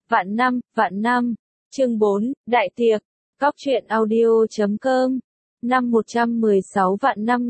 Vạn năm. Chương 4, Đại tiệc. Góc truyện audio.com. Năm 116 vạn năm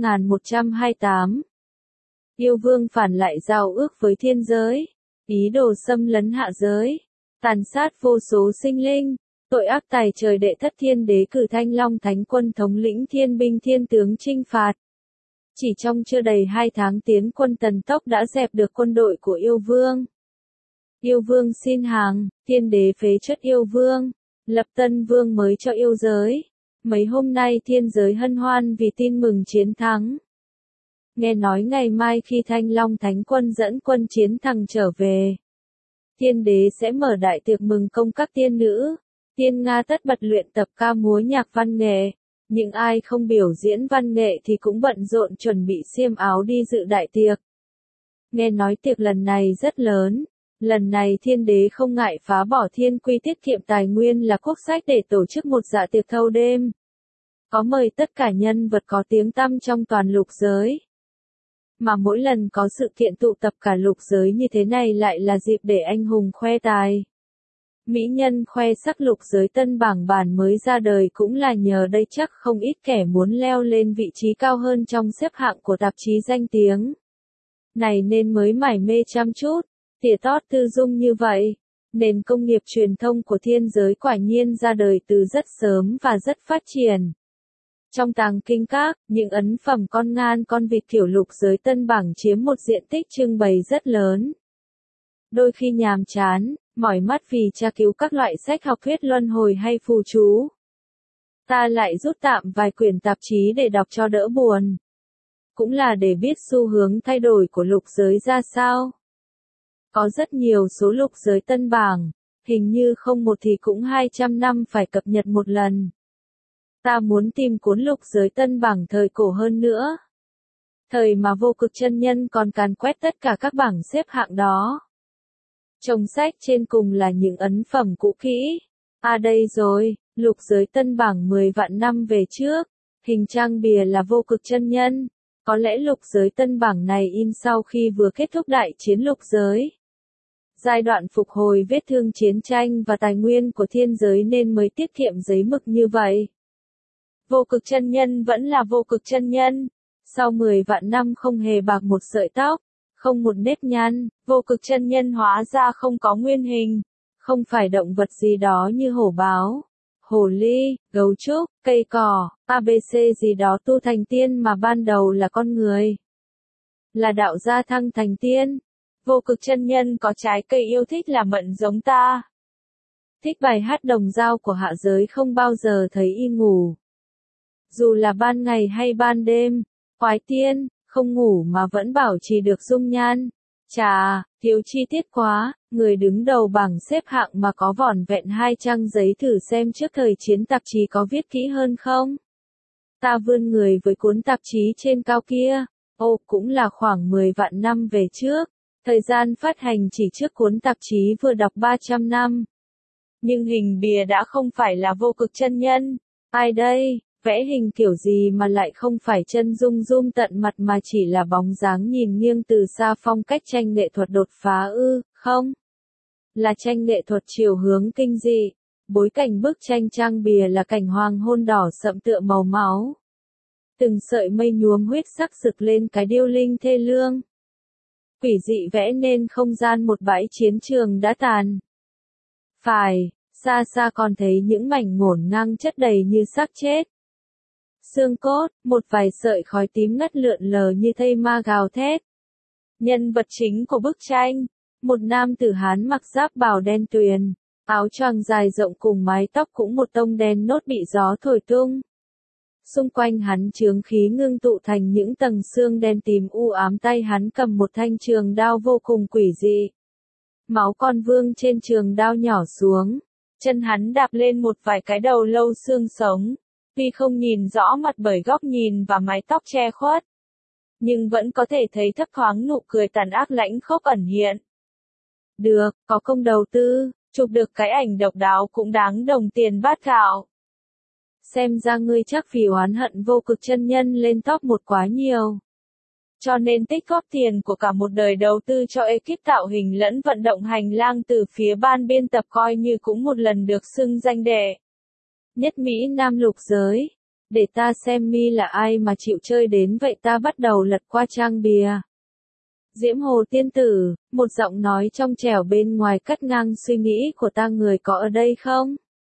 1128. Yêu vương phản lại giao ước với thiên giới, ý đồ xâm lấn hạ giới, tàn sát vô số sinh linh, tội ác tày trời. Đệ thất thiên đế cử Thanh Long Thánh Quân thống lĩnh thiên binh thiên tướng chinh phạt. Chỉ trong chưa đầy 2 tháng tiến quân thần tốc đã dẹp được quân đội của yêu vương. Yêu vương xin hàng, thiên đế phế chất yêu vương, lập tân vương mới cho yêu giới. Mấy hôm nay thiên giới hân hoan vì tin mừng chiến thắng. Nghe nói ngày mai khi Thanh Long Thánh Quân dẫn quân chiến thắng trở về, thiên đế sẽ mở đại tiệc mừng công các tiên nữ, tiên Nga tất bật luyện tập ca múa nhạc văn nghệ. Những ai không biểu diễn văn nghệ thì cũng bận rộn chuẩn bị xiêm áo đi dự đại tiệc. Nghe nói tiệc lần này rất lớn. Lần này thiên đế không ngại phá bỏ thiên quy tiết kiệm tài nguyên là quốc sách để tổ chức một dạ tiệc thâu đêm. Có mời tất cả nhân vật có tiếng tăm trong toàn lục giới. Mà mỗi lần có sự kiện tụ tập cả lục giới như thế này lại là dịp để anh hùng khoe tài. Mỹ nhân khoe sắc. Lục giới tân bảng bản mới ra đời cũng là nhờ đây. Chắc không ít kẻ muốn leo lên vị trí cao hơn trong xếp hạng của tạp chí danh tiếng này nên mới mải mê chăm chút, tỉa tót tư dung như vậy. Nền công nghiệp truyền thông của thiên giới quả nhiên ra đời từ rất sớm và rất phát triển. Trong tàng kinh các, những ấn phẩm con ngan con vịt kiểu lục giới tân bảng chiếm một diện tích trưng bày rất lớn. Đôi khi nhàm chán, mỏi mắt vì tra cứu các loại sách học thuyết luân hồi hay phù chú, ta lại rút tạm vài quyển tạp chí để đọc cho đỡ buồn. Cũng là để biết xu hướng thay đổi của lục giới ra sao. Có rất nhiều số lục giới tân bảng, hình như không một thì cũng 200 năm phải cập nhật một lần. Ta muốn tìm cuốn lục giới tân bảng thời cổ hơn nữa. Thời mà Vô Cực chân nhân còn càn quét tất cả các bảng xếp hạng đó. Chồng sách trên cùng là những ấn phẩm cũ kỹ. Đây rồi, lục giới tân bảng 10 vạn năm về trước, hình trang bìa là Vô Cực chân nhân. Có lẽ lục giới tân bảng này in sau khi vừa kết thúc đại chiến lục giới. Giai đoạn phục hồi vết thương chiến tranh và tài nguyên của thiên giới nên mới tiết kiệm giấy mực như vậy. Vô Cực chân nhân vẫn là Vô Cực chân nhân. Sau 10 vạn năm không hề bạc một sợi tóc, không một nếp nhăn, Vô Cực chân nhân hóa ra không có nguyên hình, không phải động vật gì đó như hổ báo, hồ ly, gấu trúc, cây cỏ, ABC gì đó tu thành tiên mà ban đầu là con người. Là đạo gia thăng thành tiên. Vô Cực chân nhân có trái cây yêu thích là mận giống ta. Thích bài hát đồng dao của hạ giới không bao giờ thấy y ngủ. Dù là ban ngày hay ban đêm, khoái tiên, không ngủ mà vẫn bảo trì được dung nhan. Chà, thiếu chi tiết quá, người đứng đầu bảng xếp hạng mà có vỏn vẹn 2 trang giấy thử xem trước thời chiến tạp chí có viết kỹ hơn không. Ta vươn người với cuốn tạp chí trên cao kia, cũng là khoảng 10 vạn năm về trước. Thời gian phát hành chỉ trước cuốn tạp chí vừa đọc 300 năm. Nhưng hình bìa đã không phải là Vô Cực chân nhân. Ai đây? Vẽ hình kiểu gì mà lại không phải chân dung zoom tận mặt mà chỉ là bóng dáng nhìn nghiêng từ xa. Phong cách tranh nghệ thuật đột phá không? Là tranh nghệ thuật chiều hướng kinh dị. Bối cảnh bức tranh trang bìa là cảnh hoàng hôn đỏ sậm tựa màu máu. Từng sợi mây nhuốm huyết sắc rực lên cái điêu linh thê lương. Quỷ dị vẽ nên không gian một bãi chiến trường đã tàn. Phải, xa xa còn thấy những mảnh ngổn ngang chất đầy như xác chết. Xương cốt, một vài sợi khói tím ngất lượn lờ như thây ma gào thét. Nhân vật chính của bức tranh, một nam tử Hán mặc giáp bào đen tuyền, áo choàng dài rộng cùng mái tóc cũng một tông đen nốt bị gió thổi tung. Xung quanh hắn chướng khí ngưng tụ thành những tầng xương đen tím u ám, tay hắn cầm một thanh trường đao vô cùng quỷ dị. Máu con vương trên trường đao nhỏ xuống, chân hắn đạp lên một vài cái đầu lâu xương sống. Tuy không nhìn rõ mặt bởi góc nhìn và mái tóc che khuất, nhưng vẫn có thể thấy thấp thoáng nụ cười tàn ác lãnh khốc ẩn hiện. Được, có công đầu tư, chụp được cái ảnh độc đáo cũng đáng đồng tiền bát gạo. Xem ra ngươi chắc vì oán hận Vô Cực chân nhân lên top 1 quá nhiều. Cho nên tích góp tiền của cả một đời đầu tư cho ekip tạo hình lẫn vận động hành lang từ phía ban biên tập coi như cũng một lần được xưng danh đệ nhất Mỹ Nam lục giới. Để ta xem mi là ai mà chịu chơi đến vậy, ta bắt đầu lật qua trang bìa. Diễm Hồ tiên tử, một giọng nói trong trẻo bên ngoài cắt ngang suy nghĩ của ta, người có ở đây không?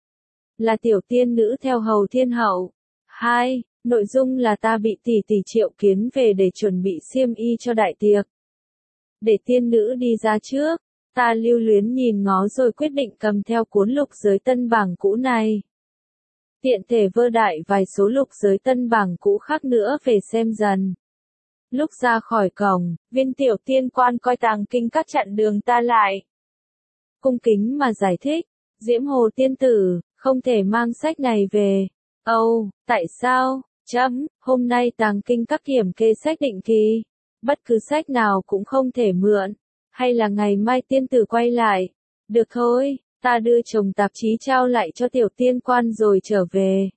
Là tiểu tiên nữ theo hầu thiên hậu. 2. Nội dung là ta bị tỷ tỷ triệu kiến về để chuẩn bị xiêm y cho đại tiệc. Để tiên nữ đi ra trước, ta lưu luyến nhìn ngó rồi quyết định cầm theo cuốn lục giới tân bảng cũ này. Tiện thể vơ đại vài số lục giới tân bảng cũ khác nữa về xem dần. Lúc ra khỏi cổng, viên tiểu tiên quan coi tàng kinh các chặn đường ta lại. Cung kính mà giải thích, Diễm Hồ tiên tử, không thể mang sách này về. Âu, tại sao? Hôm nay tàng kinh các kiểm kê sách định kỳ. Bất cứ sách nào cũng không thể mượn. Hay là ngày mai tiên tử quay lại? Được thôi, ta đưa chồng tạp chí trao lại cho tiểu tiên quan rồi trở về.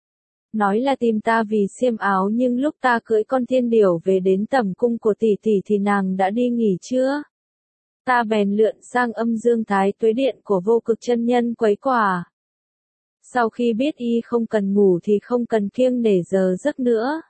Nói là tìm ta vì xiêm áo, nhưng lúc ta cưỡi con thiên điểu về đến tẩm cung của tỷ tỷ thì nàng đã đi nghỉ trưa. Ta bèn lượn sang âm dương thái tuế điện của Vô Cực chân nhân quấy quả. Sau khi biết y không cần ngủ thì không cần kiêng nể giờ giấc nữa.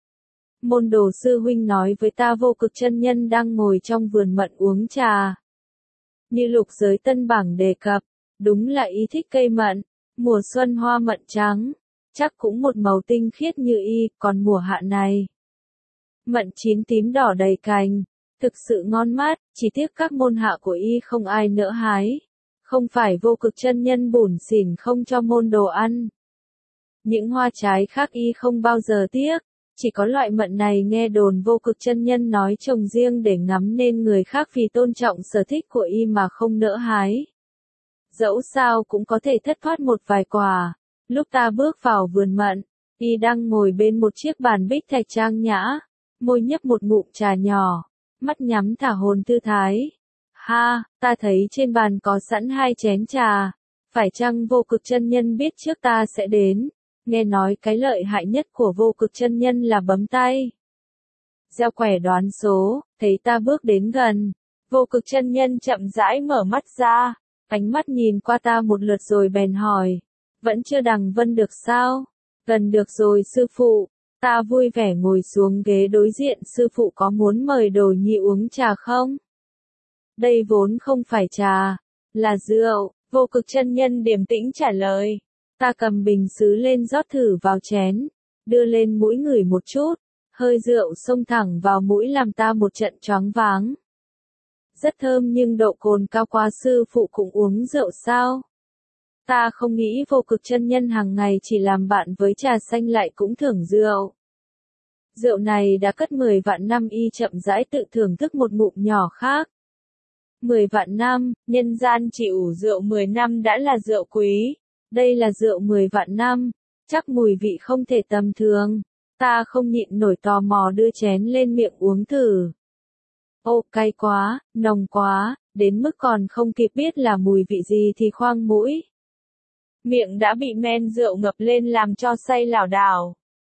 Môn đồ sư huynh nói với ta Vô Cực chân nhân đang ngồi trong vườn mận uống trà. Như lục giới tân bảng đề cập, đúng là y thích cây mận, mùa xuân hoa mận trắng, chắc cũng một màu tinh khiết như y, còn mùa hạ này. Mận chín tím đỏ đầy cành, thực sự ngon mát, chỉ tiếc các môn hạ của y không ai nỡ hái. Không phải Vô Cực chân nhân bủn xỉn không cho môn đồ ăn. Những hoa trái khác y không bao giờ tiếc, chỉ có loại mận này nghe đồn Vô Cực chân nhân nói trồng riêng để ngắm nên người khác vì tôn trọng sở thích của y mà không nỡ hái. Dẫu sao cũng có thể thất thoát một vài quả. Lúc ta bước vào vườn mận, y đang ngồi bên một chiếc bàn bích thạch trang nhã, môi nhấp một ngụm trà nhỏ, mắt nhắm thả hồn thư thái. Ha, ta thấy trên bàn có sẵn 2 chén trà, phải chăng Vô Cực chân nhân biết trước ta sẽ đến? Nghe nói cái lợi hại nhất của Vô Cực chân nhân là bấm tay. Gieo quẻ đoán số, thấy ta bước đến gần, Vô Cực chân nhân chậm rãi mở mắt ra, ánh mắt nhìn qua ta một lượt rồi bèn hỏi, vẫn chưa đằng vân được sao? Gần được rồi sư phụ. Ta vui vẻ ngồi xuống ghế đối diện, sư phụ có muốn mời đồ nhi uống trà không? Đây vốn không phải trà, là rượu. Vô Cực chân nhân điềm tĩnh trả lời. Ta cầm bình sứ lên rót thử vào chén, đưa lên mũi ngửi một chút, hơi rượu xông thẳng vào mũi làm ta một trận choáng váng. Rất thơm nhưng độ cồn cao quá, sư phụ cũng uống rượu sao? Ta không nghĩ Vô Cực chân nhân hàng ngày chỉ làm bạn với trà xanh lại cũng thưởng rượu. Rượu này đã cất 10 vạn năm, y chậm rãi tự thưởng thức một ngụm nhỏ khác. 10 vạn năm, nhân gian chỉ ủ rượu 10 năm đã là rượu quý. Đây là rượu 10 vạn năm, chắc mùi vị không thể tầm thường. Ta không nhịn nổi tò mò đưa chén lên miệng uống thử. Ô, cay quá, nồng quá, đến mức còn không kịp biết là mùi vị gì thì khoang mũi. Miệng đã bị men rượu ngập lên làm cho say lảo đảo.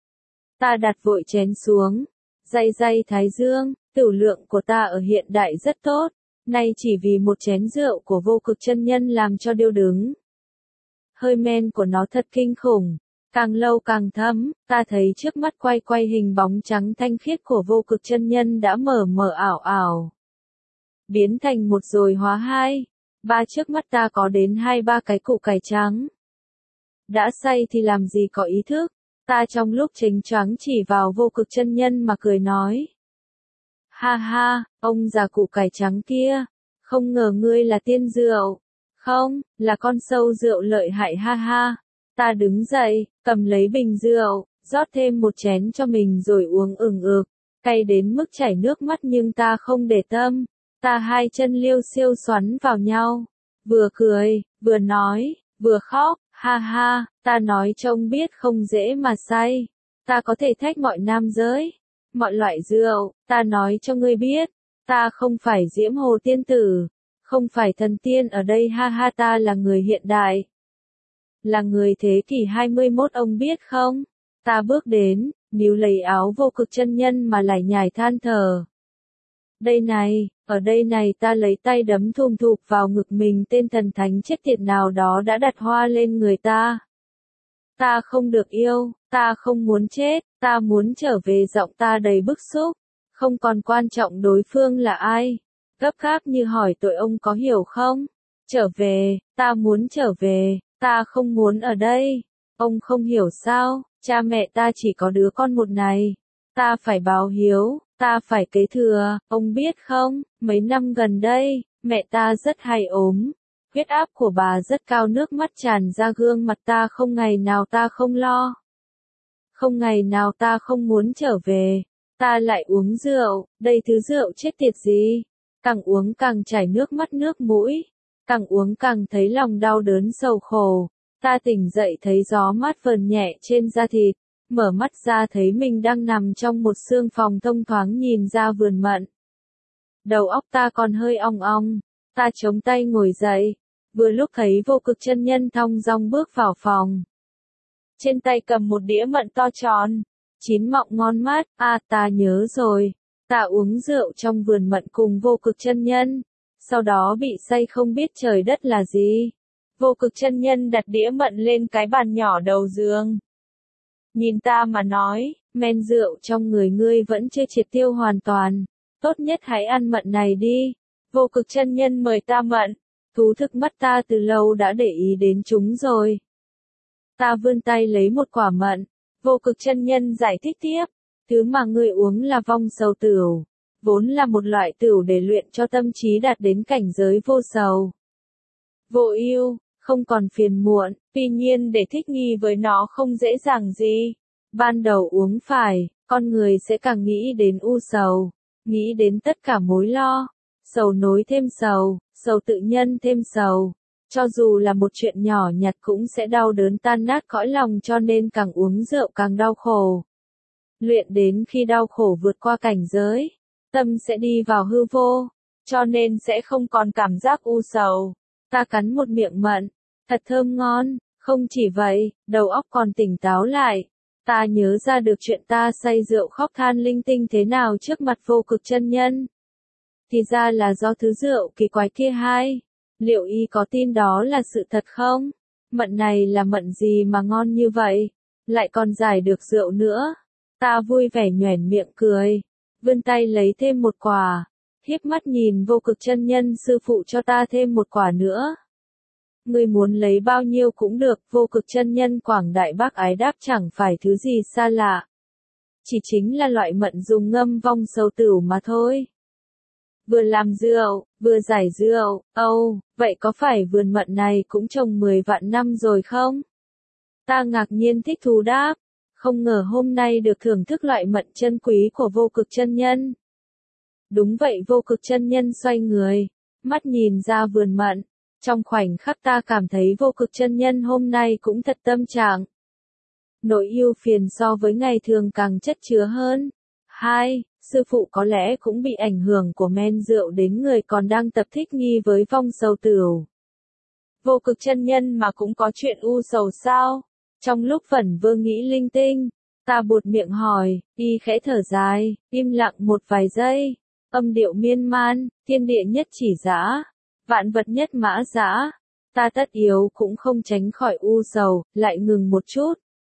Ta đặt vội chén xuống, day thái dương, tửu lượng của ta ở hiện đại rất tốt, nay chỉ vì một chén rượu của Vô Cực chân nhân làm cho điêu đứng. Hơi men của nó thật kinh khủng, càng lâu càng thấm, ta thấy trước mắt quay hình bóng trắng thanh khiết của Vô Cực chân nhân đã mờ ảo ảo. Biến thành một rồi hóa 2, 3, trước mắt ta có đến 2-3 cái củ cải trắng. Đã say thì làm gì có ý thức, ta trong lúc chênh choáng chỉ vào Vô Cực chân nhân mà cười nói. Ha ha, ông già củ cải trắng kia, không ngờ ngươi là tiên rượu. Không, là con sâu rượu lợi hại, ha ha. Ta đứng dậy, cầm lấy bình rượu, rót thêm một chén cho mình rồi uống ừng ực, cay đến mức chảy nước mắt nhưng ta không để tâm. Ta 2 chân liêu xiêu xoắn vào nhau, vừa cười, vừa nói, vừa khóc, ha ha, ta nói trông biết không dễ mà say. Ta có thể thách mọi nam giới, mọi loại rượu, ta nói cho ngươi biết, ta không phải Diễm Hồ tiên tử, không phải thần tiên ở đây, ha ha, ta là người hiện đại. Là người thế kỷ 21, ông biết không? Ta bước đến, níu lấy áo Vô Cực chân nhân mà lải nhải than thở. Đây này, ở đây này, ta lấy tay đấm thùm thụp vào ngực mình, tên thần thánh chết tiệt nào đó đã đặt hoa lên người ta. Ta không được yêu, ta không muốn chết, ta muốn trở về, giọng ta đầy bức xúc, không còn quan trọng đối phương là ai. Gấp gáp như hỏi tội, ông có hiểu không? Trở về, ta muốn trở về, ta không muốn ở đây. Ông không hiểu sao, cha mẹ ta chỉ có đứa con một này. Ta phải báo hiếu, ta phải kế thừa, ông biết không, mấy năm gần đây, mẹ ta rất hay ốm. Huyết áp của bà rất cao, nước mắt tràn ra gương mặt ta, không ngày nào ta không lo. Không ngày nào ta không muốn trở về. Ta lại uống rượu, đây thứ rượu chết tiệt gì. Càng uống càng chảy nước mắt nước mũi. Càng uống càng thấy lòng đau đớn sầu khổ. Ta tỉnh dậy thấy gió mát vờn nhẹ trên da thịt. Mở mắt ra thấy mình đang nằm trong một xương phòng thông thoáng nhìn ra vườn mận. Đầu óc ta còn hơi ong ong. Ta chống tay ngồi dậy. Vừa lúc thấy Vô Cực chân nhân thong dong bước vào phòng. Trên tay cầm một đĩa mận to tròn, chín mọng ngon mát. Ta nhớ rồi. Ta uống rượu trong vườn mận cùng Vô Cực chân nhân. Sau đó bị say không biết trời đất là gì. Vô Cực chân nhân đặt đĩa mận lên cái bàn nhỏ đầu giường. Nhìn ta mà nói, men rượu trong người ngươi vẫn chưa triệt tiêu hoàn toàn. Tốt nhất hãy ăn mận này đi. Vô Cực chân nhân mời ta mận. Thú thực mắt ta từ lâu đã để ý đến chúng rồi. Ta vươn tay lấy một quả mận. Vô Cực chân nhân giải thích tiếp. Thứ mà ngươi uống là vong sầu tửu. Vốn là một loại tửu để luyện cho tâm trí đạt đến cảnh giới vô sầu. Vô ưu, không còn phiền muộn. Tuy nhiên để thích nghi với nó không dễ dàng gì. Ban đầu uống phải, con người sẽ càng nghĩ đến u sầu. Nghĩ đến tất cả mối lo. Sầu nối thêm sầu, sầu tự nhân thêm sầu. Cho dù là một chuyện nhỏ nhặt cũng sẽ đau đớn tan nát cõi lòng, cho nên càng uống rượu càng đau khổ. Luyện đến khi đau khổ vượt qua cảnh giới, tâm sẽ đi vào hư vô, cho nên sẽ không còn cảm giác u sầu. Ta cắn một miệng mận, thật thơm ngon, không chỉ vậy, đầu óc còn tỉnh táo lại. Ta nhớ ra được chuyện ta say rượu khóc than linh tinh thế nào trước mặt Vô Cực chân nhân. Thì ra là do thứ rượu kỳ quái kia hay. Liệu y có tin đó là sự thật không? Mận này là mận gì mà ngon như vậy? Lại còn giải được rượu nữa. Ta vui vẻ nhoẻn miệng cười. Vươn tay lấy thêm một quả. Hiếp mắt nhìn Vô Cực chân nhân, sư phụ cho ta thêm một quả nữa. Ngươi muốn lấy bao nhiêu cũng được. Vô Cực chân nhân quảng đại bác ái đáp, chẳng phải thứ gì xa lạ. Chỉ chính là loại mận dùng ngâm vong sầu tửu mà thôi. Vừa làm rượu, vừa giải rượu. Vậy có phải vườn mận này cũng trồng 10 vạn năm rồi không? Ta ngạc nhiên thích thú đáp. Không ngờ hôm nay được thưởng thức loại mận chân quý của Vô Cực chân nhân. Đúng vậy, Vô Cực chân nhân xoay người, mắt nhìn ra vườn mận. Trong khoảnh khắc ta cảm thấy Vô Cực chân nhân hôm nay cũng thật tâm trạng. Nỗi ưu phiền so với ngày thường càng chất chứa hơn. Sư phụ có lẽ cũng bị ảnh hưởng của men rượu đến người, còn đang tập thích nghi với vong sầu tửu. Vô Cực chân nhân mà cũng có chuyện u sầu sao? Trong lúc vẩn vơ nghĩ linh tinh, ta buột miệng hỏi, y khẽ thở dài, im lặng một vài giây, âm điệu miên man, thiên địa nhất chỉ dã, vạn vật nhất mã dã, ta tất yếu cũng không tránh khỏi u sầu, lại ngừng một chút.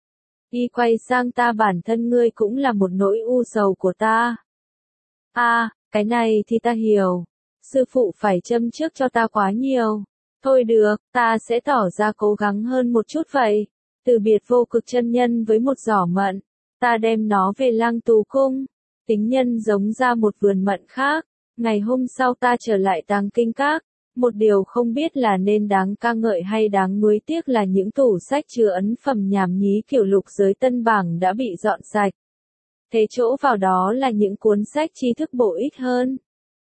Y quay sang ta, bản thân ngươi cũng là một nỗi u sầu của ta. Cái này thì ta hiểu. Sư phụ phải châm trước cho ta quá nhiều. Thôi được, ta sẽ tỏ ra cố gắng hơn một chút vậy. Từ biệt Vô Cực chân nhân với một giỏ mận, ta đem nó về Lang Tú cung. Tính nhân giống ra một vườn mận khác. Ngày hôm sau ta trở lại Tàng Kinh Các. Một điều không biết là nên đáng ca ngợi hay đáng nuối tiếc là những tủ sách chứa ấn phẩm nhảm nhí kiểu lục giới tân bảng đã bị dọn sạch. Thế chỗ vào đó là những cuốn sách tri thức bổ ích hơn.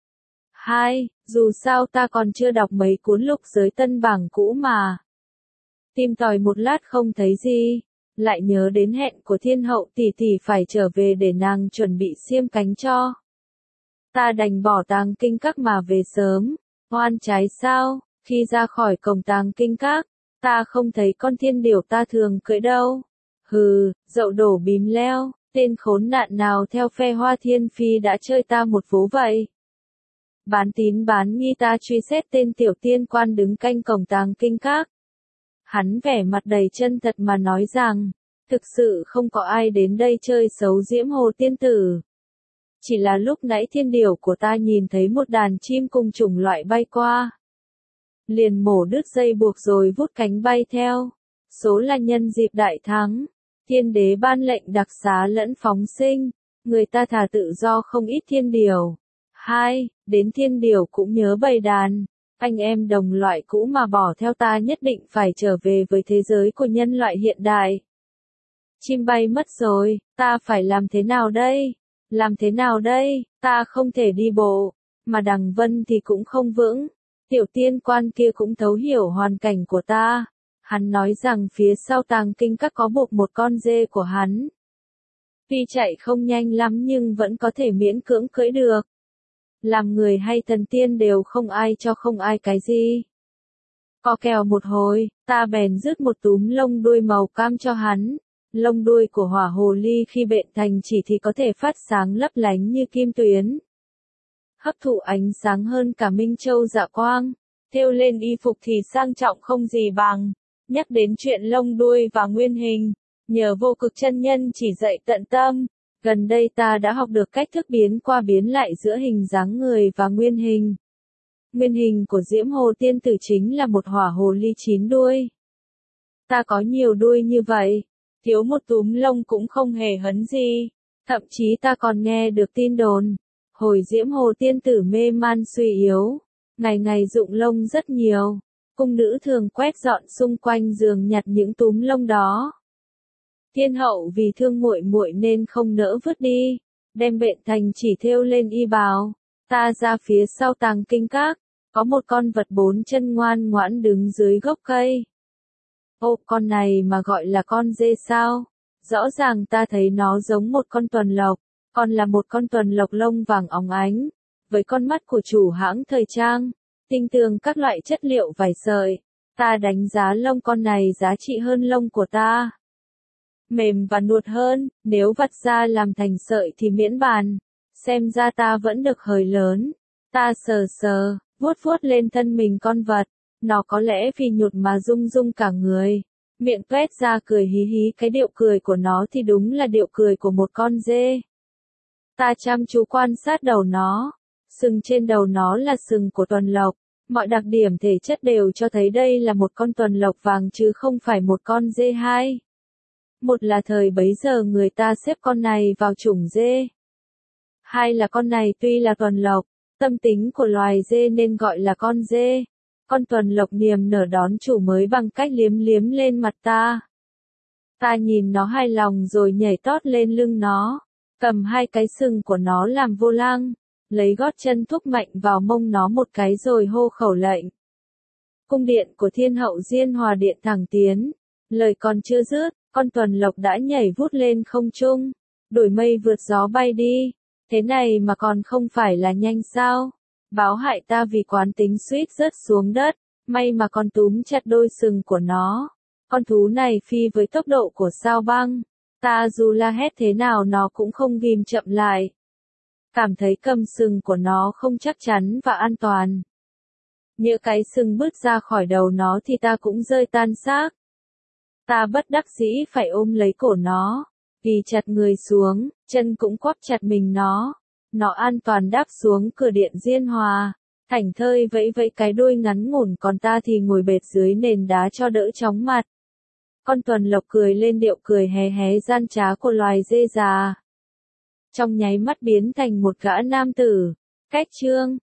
Dù sao ta còn chưa đọc mấy cuốn lục giới tân bảng cũ mà. Tìm tòi một lát không thấy gì, lại nhớ đến hẹn của Thiên Hậu tỷ tỷ phải trở về để nàng chuẩn bị xiêm cánh cho. Ta đành bỏ Tàng Kinh Các mà về sớm. Oan trái sao? Khi ra khỏi cổng Tàng Kinh Các, ta không thấy con thiên điểu ta thường cưỡi đâu. Dậu đổ bìm leo, Tên khốn nạn nào theo phe Hoa Thiên Phi đã chơi ta một vố vậy? Bán tín bán nghi ta truy xét tên tiểu tiên quan đứng canh cổng Tàng Kinh Các. Hắn vẻ mặt đầy chân thật mà nói rằng, thực sự không có ai đến đây chơi xấu Diễm Hồ tiên tử. Chỉ là lúc nãy thiên điều của ta nhìn thấy một đàn chim cùng chủng loại bay qua. Liền mổ đứt dây buộc rồi vút cánh bay theo. Số là nhân dịp đại thắng. Thiên đế ban lệnh đặc xá lẫn phóng sinh. Người ta thả tự do không ít thiên điều. 2. Đến thiên điều cũng nhớ bầy đàn. Anh em đồng loại cũ mà bỏ theo ta nhất định phải trở về với thế giới của nhân loại hiện đại. Chim bay mất rồi, ta phải làm thế nào đây? Làm thế nào đây? Ta không thể đi bộ, mà Đằng Vân thì cũng không vững. Tiểu tiên quan kia cũng thấu hiểu hoàn cảnh của ta. Hắn nói rằng phía sau Tàng Kinh Các có buộc một con dê của hắn. Tuy chạy không nhanh lắm nhưng vẫn có thể miễn cưỡng cưỡi được. Làm người hay thần tiên đều không ai cho không ai cái gì. Co kèo một hồi, ta bèn rước một túm lông đuôi màu cam cho hắn. Lông đuôi của hỏa hồ ly khi bện thành chỉ thì có thể phát sáng lấp lánh như kim tuyến. Hấp thụ ánh sáng hơn cả minh châu dạ quang. Thêu lên y phục thì sang trọng không gì bằng. Nhắc đến chuyện lông đuôi và nguyên hình, nhờ Vô Cực chân nhân chỉ dạy tận tâm. Gần đây ta đã học được cách thức biến qua biến lại giữa hình dáng người và nguyên hình. Nguyên hình của Diễm Hồ tiên tử chính là một hỏa hồ ly 9 đuôi. Ta có nhiều đuôi như vậy, thiếu một túm lông cũng không hề hấn gì. Thậm chí ta còn nghe được tin đồn, hồi Diễm Hồ tiên tử mê man suy yếu, ngày ngày rụng lông rất nhiều. Cung nữ thường quét dọn xung quanh giường nhặt những túm lông đó. Thiên hậu vì thương muội muội nên không nỡ vứt đi, đem bện thành chỉ thêu lên y bào. Ta ra phía sau Tàng Kinh Các, có một con vật 4 chân ngoan ngoãn đứng dưới gốc cây. Ô, con này mà gọi là con dê sao? Rõ ràng ta thấy nó giống một con tuần lộc, còn là một con tuần lộc lông vàng óng ánh, với con mắt của chủ hãng thời trang, tinh tường các loại chất liệu vải sợi. Ta đánh giá lông con này giá trị hơn lông của ta. Mềm và nuột hơn, nếu vặt ra làm thành sợi thì miễn bàn. Xem ra ta vẫn được hời lớn. Ta sờ sờ, vuốt vuốt lên thân mình con vật. Nó có lẽ vì nhụt mà rung rung cả người. Miệng tuét ra cười hí hí, cái điệu cười của nó thì đúng là điệu cười của một con dê. Ta chăm chú quan sát đầu nó. Sừng trên đầu nó là sừng của tuần lộc. Mọi đặc điểm thể chất đều cho thấy đây là một con tuần lộc vàng chứ không phải một con dê hai. Một là thời bấy giờ người ta xếp con này vào chủng dê. Hai là con này tuy là tuần lộc, tâm tính của loài dê nên gọi là con dê. Con tuần lộc niềm nở đón chủ mới bằng cách liếm liếm lên mặt ta. Ta nhìn nó hài lòng rồi nhảy tót lên lưng nó, cầm hai cái sừng của nó làm vô lăng, lấy gót chân thúc mạnh vào mông nó một cái rồi hô khẩu lệnh. Cung điện của Thiên hậu Diên Hòa Điện thẳng tiến, lời còn chưa dứt, con tuần lộc đã nhảy vút lên không trung, đuổi mây vượt gió bay đi. Thế này mà còn không phải là nhanh sao? Báo hại ta vì quán tính suýt rớt xuống đất, may mà còn túm chặt đôi sừng của nó. Con thú này phi với tốc độ của sao băng, ta dù la hét thế nào nó cũng không ghim chậm lại. Cảm thấy cầm sừng của nó không chắc chắn và an toàn. Nhỡ cái sừng bứt ra khỏi đầu nó thì ta cũng rơi tan xác. Ta bất đắc dĩ phải ôm lấy cổ nó, ghi chặt người xuống, chân cũng quắp chặt mình nó. Nó an toàn đáp xuống cửa điện Diên Hòa, thảnh thơi vẫy vẫy cái đuôi ngắn ngủn, còn ta thì ngồi bệt dưới nền đá cho đỡ chóng mặt. Con tuần lộc cười lên điệu cười hé hé gian trá của loài dê già. Trong nháy mắt biến thành một gã nam tử. Cách chương